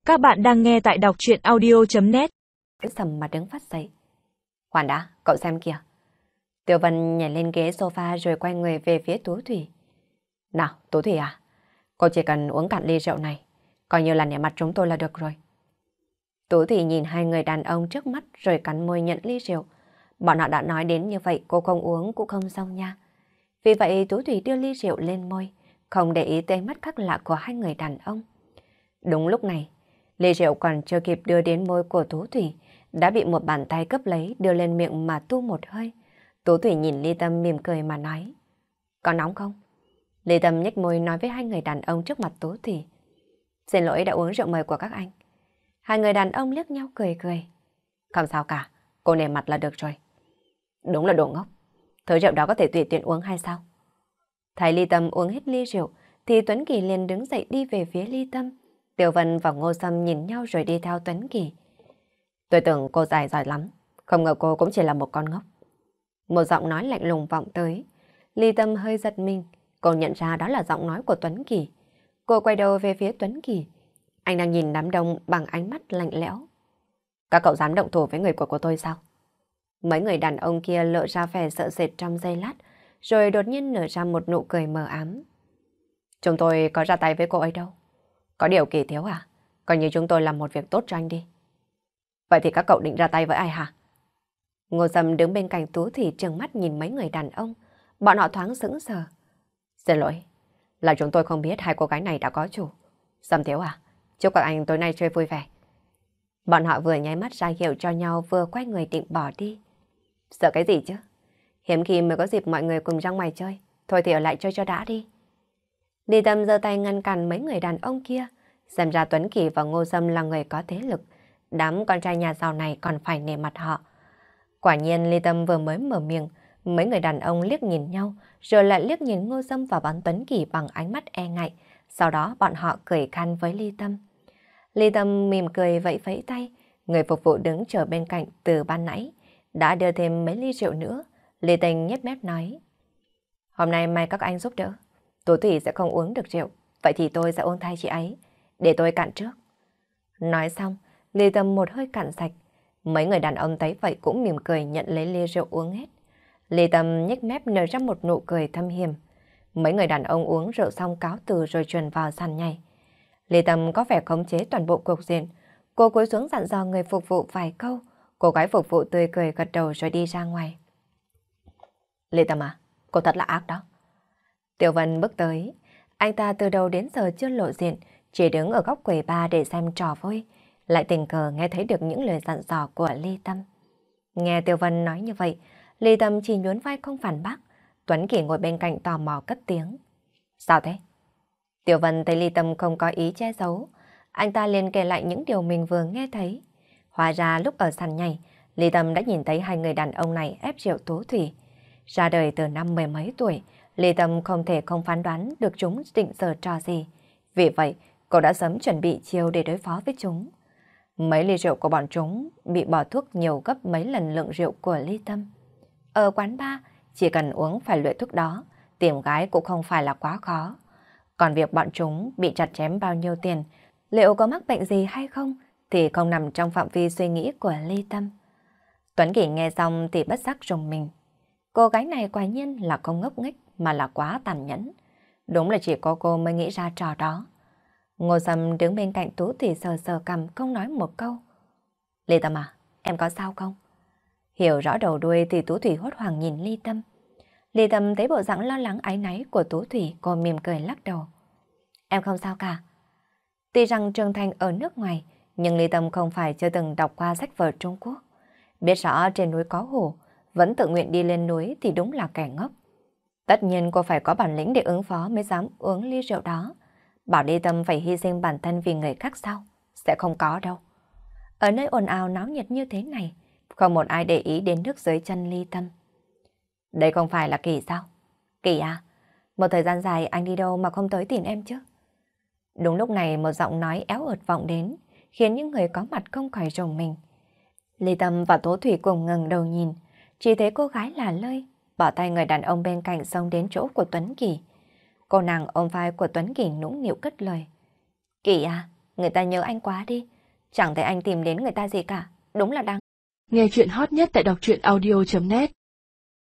Các bạn đang nghe tại đọc truyện audio.net. Sầm mà đứng phát dậy. Khoan đã, cậu xem kìa. Tiểu Vân nhảy lên ghế sofa rồi quay người về phía Tú Thủy. Nào, Tú Thủy à, cô chỉ cần uống cạn ly rượu này, coi như là nể mặt chúng tôi là được rồi. Tú Thủy nhìn hai người đàn ông trước mắt rồi cắn môi nhận ly rượu. Bọn họ đã nói đến như vậy, cô không uống cũng không xong nha. Vì vậy Tú Thủy đưa ly rượu lên môi, không để ý tới mắt khác lạ của hai người đàn ông. Đúng lúc này, ly rượu còn chưa kịp đưa đến môi của Tú Thủy, đã bị một bàn tay cướp lấy đưa lên miệng mà tu một hơi. Tú Thủy nhìn Ly Tâm mỉm cười mà nói. Có nóng không? Ly Tâm nhếch môi nói với hai người đàn ông trước mặt Tú Thủy. Xin lỗi đã uống rượu mời của các anh. Hai người đàn ông liếc nhau cười cười. Không sao cả, cô nể mặt là được rồi. Đúng là đồ ngốc. Thứ rượu đó có thể tùy tiện uống hay sao? Thấy Ly Tâm uống hết ly rượu thì Tuấn Kỳ liền đứng dậy đi về phía Ly Tâm. Tiểu Vân và Ngô Sâm nhìn nhau rồi đi theo Tuấn Kỳ. Tôi tưởng cô giỏi lắm, không ngờ cô cũng chỉ là một con ngốc. Một giọng nói lạnh lùng vọng tới. Ly Tâm hơi giật mình, cô nhận ra đó là giọng nói của Tuấn Kỳ. Cô quay đầu về phía Tuấn Kỳ. Anh đang nhìn đám đông bằng ánh mắt lạnh lẽo. Các cậu dám động thủ với người của tôi sao? Mấy người đàn ông kia lộ ra vẻ sợ sệt trong giây lát, rồi đột nhiên nở ra một nụ cười mờ ám. Chúng tôi có ra tay với cô ấy đâu. Có điều Kỳ thiếu à? Coi như chúng tôi làm một việc tốt cho anh đi. Vậy thì các cậu định ra tay với ai hả? Ngô Sâm đứng bên cạnh Tú Thủy trừng mắt nhìn mấy người đàn ông. Bọn họ thoáng sững sờ. Xin lỗi, là chúng tôi không biết hai cô gái này đã có chủ. Sâm thiếu à? Chúc các anh tối nay chơi vui vẻ. Bọn họ vừa nháy mắt ra hiệu cho nhau vừa quay người định bỏ đi. Sợ cái gì chứ? Hiếm khi mới có dịp mọi người cùng ra ngoài chơi. Thôi thì ở lại chơi cho đã đi. Ly Tâm giơ tay ngăn cản mấy người đàn ông kia. Xem ra Tuấn Kỳ và Ngô Sâm là người có thế lực. Đám con trai nhà giàu này còn phải nể mặt họ. Quả nhiên Ly Tâm vừa mới mở miệng, mấy người đàn ông liếc nhìn nhau, rồi lại liếc nhìn Ngô Sâm và bắn Tuấn Kỳ bằng ánh mắt e ngại. Sau đó bọn họ cười khan với Ly Tâm. Ly Tâm mỉm cười vẫy vẫy tay. Người phục vụ đứng chờ bên cạnh từ ban nãy đã đưa thêm mấy ly rượu nữa. Ly Tình nhếch mép nói. Hôm nay may các anh giúp đỡ. Tú Thủy sẽ không uống được rượu, vậy thì tôi sẽ uống thay chị ấy. Để tôi cạn trước. Nói xong, Ly Tâm một hơi cạn sạch. Mấy người đàn ông thấy vậy cũng mỉm cười nhận lấy ly rượu uống hết. Ly Tâm nhếch mép nở ra một nụ cười thâm hiểm. Mấy người đàn ông uống rượu xong cáo từ rồi truyền vào sàn nhảy. Ly Tâm có vẻ khống chế toàn bộ cục diện. Cô cúi xuống dặn dò người phục vụ vài câu. Cô gái phục vụ tươi cười gật đầu rồi đi ra ngoài. Ly Tâm à, cô thật là ác đó. Tiểu Vân bước tới. Anh ta từ đầu đến giờ chưa lộ diện, chỉ đứng ở góc quầy bar để xem trò vui. Lại tình cờ nghe thấy được những lời dặn dò của Ly Tâm. Nghe Tiểu Vân nói như vậy, Ly Tâm chỉ nhún vai không phản bác. Tuấn Kỳ ngồi bên cạnh tò mò cất tiếng. Sao thế? Tiểu Vân thấy Ly Tâm không có ý che giấu. Anh ta liền kể lại những điều mình vừa nghe thấy. Hóa ra lúc ở sàn nhảy, Ly Tâm đã nhìn thấy hai người đàn ông này ép rượu Tú Thủy. Ra đời từ năm mười mấy tuổi, Ly Tâm không thể không phán đoán được chúng định giở trò gì. Vì vậy, cô đã sớm chuẩn bị chiêu để đối phó với chúng. Mấy ly rượu của bọn chúng bị bỏ thuốc nhiều gấp mấy lần lượng rượu của Ly Tâm. Ở quán bar, chỉ cần uống phải loại thuốc đó, tìm gái cũng không phải là quá khó. Còn việc bọn chúng bị chặt chém bao nhiêu tiền, liệu có mắc bệnh gì hay không, thì không nằm trong phạm vi suy nghĩ của Ly Tâm. Tuấn Kỳ nghe xong thì bất giác rùng mình. Cô gái này quả nhiên là không ngốc nghếch mà là quá tàn nhẫn. Đúng là chỉ có cô mới nghĩ ra trò đó. Ngô Sâm đứng bên cạnh Tú thì sờ sờ cằm không nói một câu. Ly Tâm à, em có sao không? Hiểu rõ đầu đuôi thì Tú Thủy hốt hoảng nhìn Ly Tâm. Ly Tâm thấy bộ dạng lo lắng áy náy của Tú Thủy, cô mỉm cười lắc đầu. Em không sao cả. Tuy rằng trưởng thành ở nước ngoài, nhưng Ly Tâm không phải chưa từng đọc qua sách vở Trung Quốc. Biết rõ trên núi có hổ, vẫn tự nguyện đi lên núi thì đúng là kẻ ngốc. Tất nhiên cô phải có bản lĩnh để ứng phó mới dám uống ly rượu đó. Bảo Ly Tâm phải hy sinh bản thân vì người khác sao? Sẽ không có đâu. Ở nơi ồn ào náo nhiệt như thế này, không một ai để ý đến nước dưới chân Ly Tâm. Đây không phải là Kỳ sao? Kỳ à, một thời gian dài anh đi đâu mà không tới tìm em chứ? Đúng lúc này một giọng nói éo ợt vọng đến, khiến những người có mặt không khỏi rùng mình. Ly Tâm và Tố Thủy cùng ngẩng đầu nhìn, chỉ thấy cô gái là Lơi, bỏ tay người đàn ông bên cạnh xông đến chỗ của Tuấn Kỳ. Cô nàng ôm vai của Tuấn Kỳ nũng nịu cất lời. Kỳ à, người ta nhớ anh quá đi. Chẳng thấy anh tìm đến người ta gì cả, đúng là đáng. Nghe chuyện hot nhất tại đọc truyện audio.net